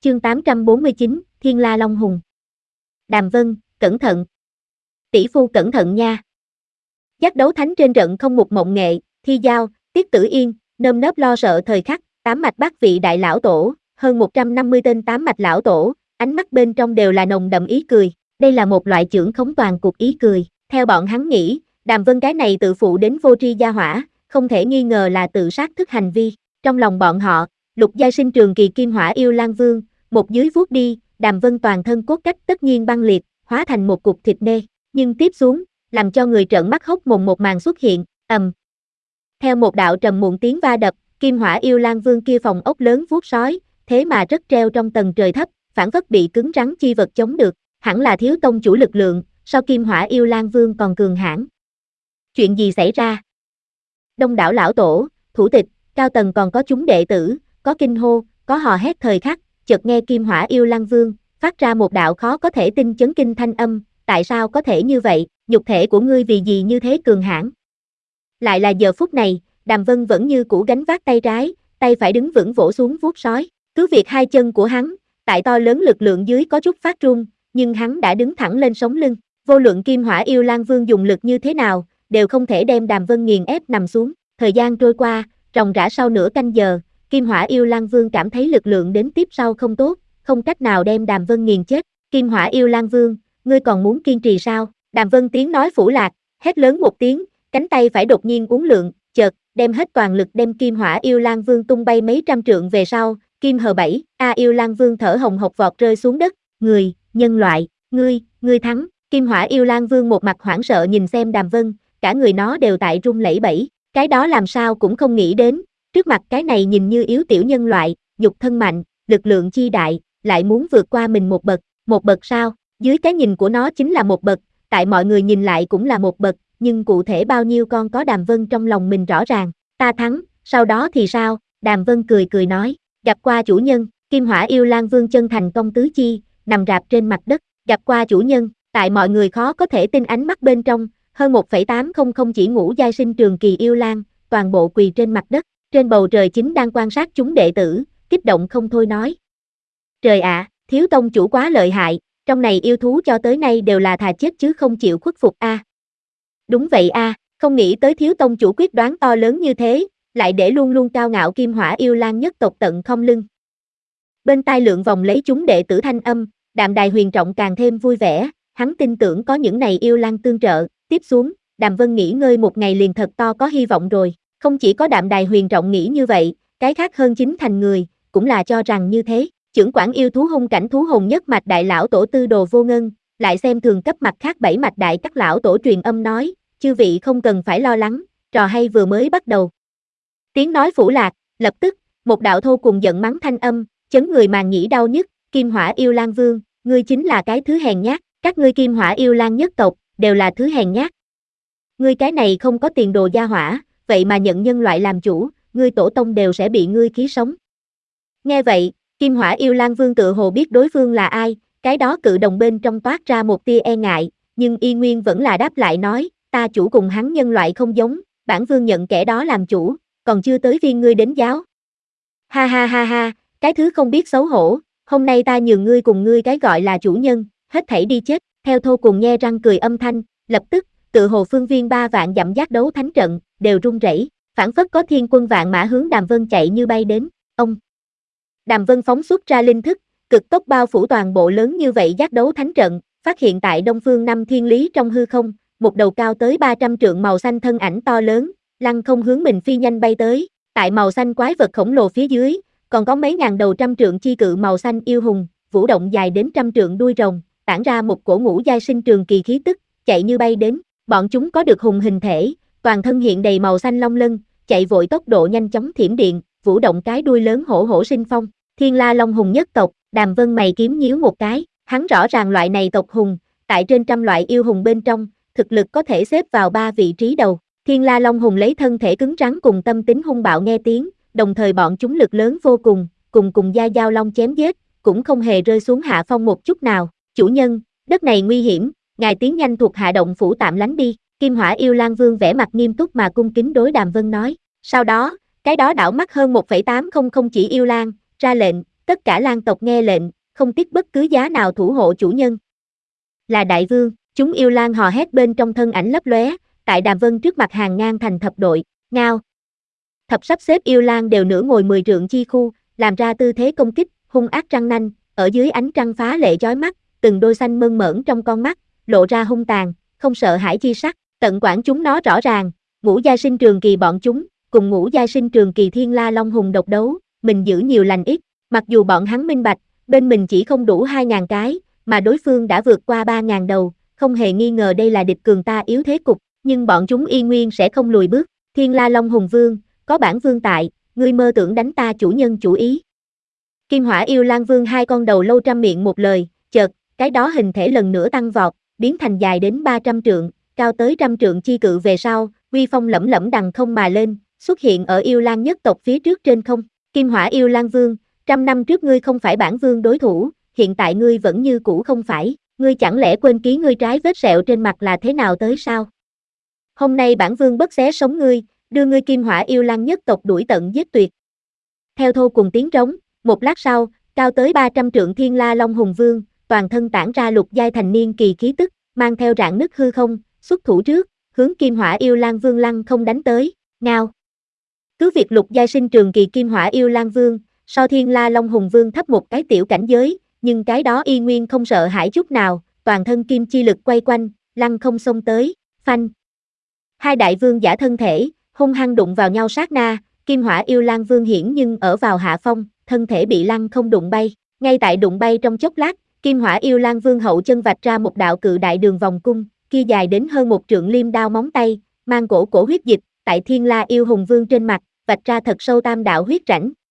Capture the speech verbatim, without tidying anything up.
Chương tám trăm bốn mươi chín, Thiên La Long Hùng. Đàm Vân, cẩn thận. Tỷ phu cẩn thận nha. Giác đấu thánh trên trận không một mộng nghệ, Thi Giao, Tiết Tử Yên, nơm nớp lo sợ thời khắc, tám mạch bát vị đại lão tổ, hơn một trăm năm mươi tên tám mạch lão tổ, ánh mắt bên trong đều là nồng đậm ý cười. Đây là một loại chưởng khống toàn cuộc ý cười. Theo bọn hắn nghĩ, Đàm Vân cái này tự phụ đến vô tri gia hỏa, không thể nghi ngờ là tự sát thức hành vi. Trong lòng bọn họ, lục giai sinh trường kỳ kim hỏa yêu lang vương, một dưới vuốt đi, Đàm Vân toàn thân cốt cách tất nhiên băng liệt, hóa thành một cục thịt nê. Nhưng tiếp xuống, làm cho người trợn mắt hốc mồm một màn xuất hiện, ầm. Theo một đạo trầm muộn tiếng va đập, kim hỏa yêu lang vương kia phòng ốc lớn vuốt sói, thế mà rất treo trong tầng trời thấp, phản phất bị cứng rắn chi vật chống được, hẳn là thiếu tông chủ lực lượng, so kim hỏa yêu lang vương còn cường hãn. Chuyện gì xảy ra? Đông đảo lão tổ, thủ tịch, cao tầng còn có chúng đệ tử, có kinh hô, có hò hét thời khắc, chợt nghe kim hỏa yêu lang vương phát ra một đạo khó có thể tin chấn kinh thanh âm, tại sao có thể như vậy, nhục thể của ngươi vì gì như thế cường hãn? Lại là giờ phút này, Đàm Vân vẫn như cũ gánh vác tay trái, tay phải đứng vững vỗ xuống vuốt sói, cứ việc hai chân của hắn, tại to lớn lực lượng dưới có chút phát run, nhưng hắn đã đứng thẳng lên sống lưng, vô luận kim hỏa yêu lang vương dùng lực như thế nào, đều không thể đem Đàm Vân nghiền ép nằm xuống. Thời gian trôi qua, ròng rã sau nửa canh giờ, kim hỏa yêu lang vương cảm thấy lực lượng đến tiếp sau không tốt, không cách nào đem Đàm Vân nghiền chết. Kim hỏa yêu lang vương, ngươi còn muốn kiên trì sao? Đàm Vân tiếng nói phủ lạc, hét lớn một tiếng, cánh tay phải đột nhiên uốn lượn, chợt đem hết toàn lực đem kim hỏa yêu lang vương tung bay mấy trăm trượng về sau. Kim hờ bảy, a yêu lang vương thở hồng hộc vọt rơi xuống đất, người, nhân loại, ngươi, ngươi thắng. Kim hỏa yêu lang vương một mặt hoảng sợ nhìn xem Đàm Vân, cả người nó đều tại run lẩy bẩy, cái đó làm sao cũng không nghĩ đến, trước mặt cái này nhìn như yếu tiểu nhân loại, nhục thân mạnh, lực lượng chi đại, lại muốn vượt qua mình một bậc, một bậc sao? Dưới cái nhìn của nó chính là một bậc, tại mọi người nhìn lại cũng là một bậc, nhưng cụ thể bao nhiêu con có Đàm Vân trong lòng mình rõ ràng. Ta thắng, sau đó thì sao? Đàm Vân cười cười nói, gặp qua chủ nhân. Kim hỏa yêu lang vương chân thành cong tứ chi, nằm rạp trên mặt đất, gặp qua chủ nhân. Tại mọi người khó có thể tin ánh mắt bên trong, hơn một phẩy tám không không chỉ ngũ giai sinh trường kỳ yêu lang, toàn bộ quỳ trên mặt đất, trên bầu trời chính đang quan sát chúng đệ tử, kích động không thôi nói. Trời ạ, à, thiếu tông chủ quá lợi hại, trong này yêu thú cho tới nay đều là thà chết chứ không chịu khuất phục a. À. Đúng vậy a, à, không nghĩ tới thiếu tông chủ quyết đoán to lớn như thế, lại để luôn luôn cao ngạo kim hỏa yêu lang nhất tộc tận không lưng. Bên tai lượng vòng lấy chúng đệ tử thanh âm, Đạm Đài Huyền Trọng càng thêm vui vẻ, hắn tin tưởng có những này yêu lang tương trợ, tiếp xuống, Đàm Vân nghỉ ngơi một ngày liền thật to có hy vọng rồi, không chỉ có Đạm Đài Huyền Trọng nghĩ như vậy, cái khác hơn chín thành người, cũng là cho rằng như thế. Chưởng quản yêu thú hung cảnh thú hồn nhất mạch đại lão tổ Tư Đồ Vô Ngân, lại xem thường cấp mặt khác bảy mạch đại các lão tổ truyền âm nói, chư vị không cần phải lo lắng, trò hay vừa mới bắt đầu. Tiếng nói phủ lạc, lập tức, một đạo thô cùng giận mắng thanh âm, chấn người màng nhĩ đau nhức, kim hỏa yêu lang vương, ngươi chính là cái thứ hèn nhát, các ngươi kim hỏa yêu lang nhất tộc, đều là thứ hèn nhát. Ngươi cái này không có tiền đồ gia hỏa, vậy mà nhận nhân loại làm chủ, ngươi tổ tông đều sẽ bị ngươi khí sống. Nghe vậy, kim hỏa yêu lang vương tự hồ biết đối phương là ai, cái đó cự đồng bên trong toát ra một tia e ngại, nhưng y nguyên vẫn là đáp lại nói, ta chủ cùng hắn nhân loại không giống, bản vương nhận kẻ đó làm chủ, còn chưa tới viên ngươi đến giáo. Ha ha ha ha, cái thứ không biết xấu hổ, hôm nay ta nhường ngươi cùng ngươi cái gọi là chủ nhân, hết thảy đi chết. Theo thô cùng nhe răng cười âm thanh, lập tức, tự hồ phương viên ba vạn dặm giác đấu thánh trận, đều rung rẩy, phảng phất có thiên quân vạn mã hướng Đàm Vân chạy như bay đến, ông. Đàm Vân phóng xuất ra linh thức, cực tốc bao phủ toàn bộ lớn như vậy giác đấu thánh trận, phát hiện tại đông phương năm thiên lý trong hư không, một đầu cao tới ba trăm trượng màu xanh thân ảnh to lớn, lăng không hướng mình phi nhanh bay tới, tại màu xanh quái vật khổng lồ phía dưới, còn có mấy ngàn đầu trăm trượng chi cự màu xanh yêu hùng, vũ động dài đến trăm trượng đuôi rồng, tản ra một cổ ngũ giai sinh trường kỳ khí tức, chạy như bay đến, bọn chúng có được hùng hình thể, toàn thân hiện đầy màu xanh long lân, chạy vội tốc độ nhanh chóng thiểm điện, vũ động cái đuôi lớn hổ hổ sinh phong, Thiên La Long Hùng nhất tộc. Đàm Vân mày kiếm nhíu một cái, hắn rõ ràng loại này tộc hùng, tại trên trăm loại yêu hùng bên trong, thực lực có thể xếp vào ba vị trí đầu. Thiên La Long Hùng lấy thân thể cứng rắn cùng tâm tính hung bạo nghe tiếng, đồng thời bọn chúng lực lớn vô cùng, cùng cùng gia giao long chém giết, cũng không hề rơi xuống hạ phong một chút nào. Chủ nhân, đất này nguy hiểm, ngài tiến nhanh thuộc hạ động phủ tạm lánh đi. Kim hỏa yêu lang vương vẻ mặt nghiêm túc mà cung kính đối Đàm Vân nói. Sau đó, cái đó đảo mắt hơn một phẩy tám không không chỉ yêu lang, ra lệnh, tất cả lang tộc nghe lệnh, không tiếc bất cứ giá nào thủ hộ chủ nhân. Là đại vương, chúng yêu lang hò hét bên trong thân ảnh lấp lóe, tại Đàm Vân trước mặt hàng ngang thành thập đội, ngao. Thập sắp xếp yêu lang đều nửa ngồi mười trượng chi khu, làm ra tư thế công kích, hung ác răng nanh, ở dưới ánh trăng phá lệ chói mắt, từng đôi xanh mơn mởn trong con mắt, lộ ra hung tàn, không sợ hãi chi sắc, tận quản chúng nó rõ ràng, ngũ giai sinh trường kỳ bọn chúng, cùng ngũ giai sinh trường kỳ Thiên La Long Hùng độc đấu, mình giữ nhiều lành ít, mặc dù bọn hắn minh bạch, bên mình chỉ không đủ hai ngàn cái, mà đối phương đã vượt qua ba ngàn đầu, không hề nghi ngờ đây là địch cường ta yếu thế cục, nhưng bọn chúng y nguyên sẽ không lùi bước, Thiên La Long Hùng Vương, có bản vương tại, ngươi mơ tưởng đánh ta chủ nhân chủ ý. Kim Hỏa Yêu Lang Vương hai con đầu lâu trăm miệng một lời, chợt, cái đó hình thể lần nữa tăng vọt, biến thành dài đến ba trăm trượng, cao tới trăm trượng chi cự về sau, uy phong lẫm lẫm đằng không mà lên, xuất hiện ở Yêu Lang nhất tộc phía trước trên không. Kim Hỏa Yêu Lang Vương, trăm năm trước ngươi không phải bản vương đối thủ, hiện tại ngươi vẫn như cũ không phải, ngươi chẳng lẽ quên ký ngươi trái vết sẹo trên mặt là thế nào tới sao? Hôm nay bản vương bất xé sống ngươi, đưa ngươi Kim Hỏa Yêu Lang nhất tộc đuổi tận giết tuyệt. Theo thô cùng tiếng trống, một lát sau, cao tới ba trăm trượng Thiên La Long Hùng Vương, toàn thân tản ra lục giai thành niên kỳ khí tức, mang theo rạn nứt hư không, xuất thủ trước, hướng Kim Hỏa Yêu Lang Vương lăng không đánh tới, ngao. Cứ việc lục giai sinh trường kỳ Kim Hỏa Yêu Lang Vương, so Thiên La Long Hùng Vương thấp một cái tiểu cảnh giới, nhưng cái đó y nguyên không sợ hãi chút nào, toàn thân kim chi lực quay quanh, lăng không xông tới, phanh. Hai đại vương giả thân thể, hung hăng đụng vào nhau sát na, Kim Hỏa Yêu Lang Vương hiển nhưng ở vào hạ phong, thân thể bị lăng không đụng bay, ngay tại đụng bay trong chốc lát, Kim Hỏa Yêu Lang Vương hậu chân vạch ra một đạo cự đại đường vòng cung, kia dài đến hơn một trượng liêm đao móng tay, mang cổ cổ huyết dịch, tại Thiên La Yêu Hùng Vương trên mặt, vạch ra thật sâu tam đạo huyết rãnh,